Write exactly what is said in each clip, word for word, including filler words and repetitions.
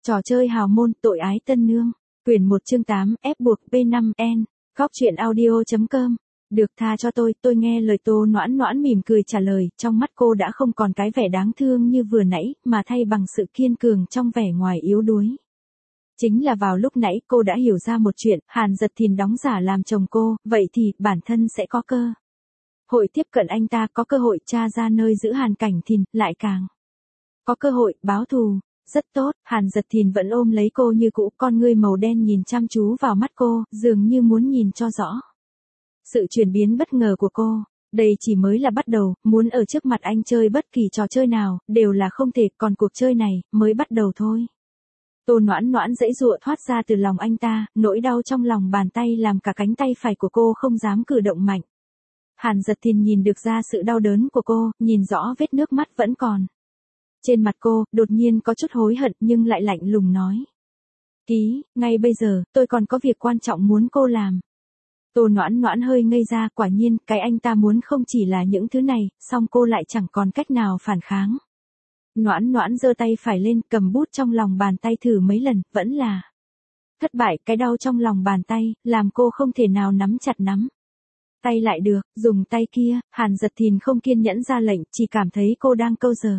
Trò chơi hào môn, tội ái tân nương. Quyển một chương tám, ép buộc P năm N. Góc truyện audio chấm com. Được tha cho tôi, tôi nghe lời Tô Noãn Noãn mỉm cười trả lời, trong mắt cô đã không còn cái vẻ đáng thương như vừa nãy, mà thay bằng sự kiên cường trong vẻ ngoài yếu đuối. Chính là vào lúc nãy cô đã hiểu ra một chuyện, Hàn Dật Thìn đóng giả làm chồng cô, vậy thì bản thân sẽ có cơ hội tiếp cận anh ta, có cơ hội tra ra nơi giữ Hàn Cảnh Thìn, lại càng có cơ hội báo thù. Rất tốt, Hàn Dật Thìn vẫn ôm lấy cô như cũ, con ngươi màu đen nhìn chăm chú vào mắt cô, dường như muốn nhìn cho rõ sự chuyển biến bất ngờ của cô. Đây chỉ mới là bắt đầu, muốn ở trước mặt anh chơi bất kỳ trò chơi nào, đều là không thể, còn cuộc chơi này, mới bắt đầu thôi. Tô Noãn Noãn giãy giụa thoát ra từ lòng anh ta, nỗi đau trong lòng bàn tay làm cả cánh tay phải của cô không dám cử động mạnh. Hàn Dật Thìn nhìn được ra sự đau đớn của cô, nhìn rõ vết nước mắt vẫn còn trên mặt cô, đột nhiên có chút hối hận nhưng lại lạnh lùng nói. Ký, ngay bây giờ, tôi còn có việc quan trọng muốn cô làm. Tô Noãn Noãn hơi ngây ra, quả nhiên, cái anh ta muốn không chỉ là những thứ này, song cô lại chẳng còn cách nào phản kháng. Noãn Noãn giơ tay phải lên, cầm bút trong lòng bàn tay thử mấy lần, vẫn là thất bại, cái đau trong lòng bàn tay, làm cô không thể nào nắm chặt nắm tay lại được, dùng tay kia. Hàn Dật Thìn không kiên nhẫn ra lệnh, chỉ cảm thấy cô đang câu giờ.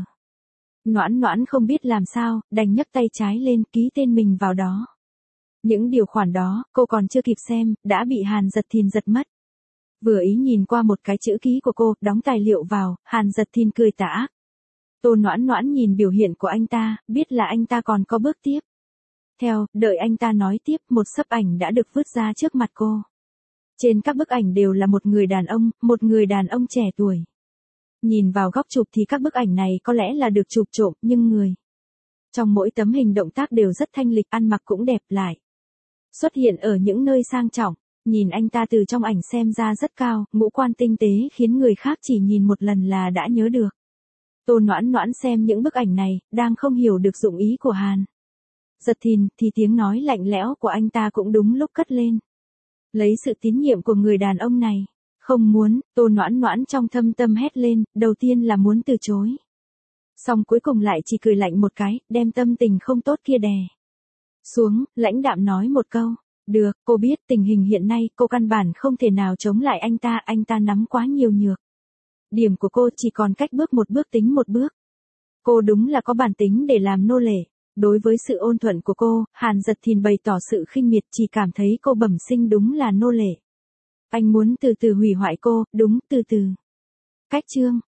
Noãn Noãn không biết làm sao, đành nhấc tay trái lên, ký tên mình vào đó. Những điều khoản đó, cô còn chưa kịp xem, đã bị Hàn Dật Thìn giật mất. Vừa ý nhìn qua một cái chữ ký của cô, đóng tài liệu vào, Hàn Dật Thìn cười tà ác. Tô Noãn Noãn nhìn biểu hiện của anh ta, biết là anh ta còn có bước tiếp. Theo, đợi anh ta nói tiếp, một xấp ảnh đã được vứt ra trước mặt cô. Trên các bức ảnh đều là một người đàn ông, một người đàn ông trẻ tuổi. Nhìn vào góc chụp thì các bức ảnh này có lẽ là được chụp trộm, nhưng người trong mỗi tấm hình động tác đều rất thanh lịch, ăn mặc cũng đẹp lại. Xuất hiện ở những nơi sang trọng, nhìn anh ta từ trong ảnh xem ra rất cao, ngũ quan tinh tế khiến người khác chỉ nhìn một lần là đã nhớ được. Tô Noãn Noãn xem những bức ảnh này, đang không hiểu được dụng ý của Hàn Dật Thìn, thì tiếng nói lạnh lẽo của anh ta cũng đúng lúc cất lên. Lấy sự tín nhiệm của người đàn ông này. Không muốn, Tô Noãn Noãn trong thâm tâm hét lên, đầu tiên là muốn từ chối. Xong cuối cùng lại chỉ cười lạnh một cái, đem tâm tình không tốt kia đè xuống, lãnh đạm nói một câu. Được, cô biết tình hình hiện nay, cô căn bản không thể nào chống lại anh ta, anh ta nắm quá nhiều nhược điểm của cô, chỉ còn cách bước một bước tính một bước. Cô đúng là có bản tính để làm nô lệ. Đối với sự ôn thuận của cô, Hàn Dật Thìn bày tỏ sự khinh miệt, chỉ cảm thấy cô bẩm sinh đúng là nô lệ. Anh muốn từ từ hủy hoại cô, đúng, từ từ. Cách chương.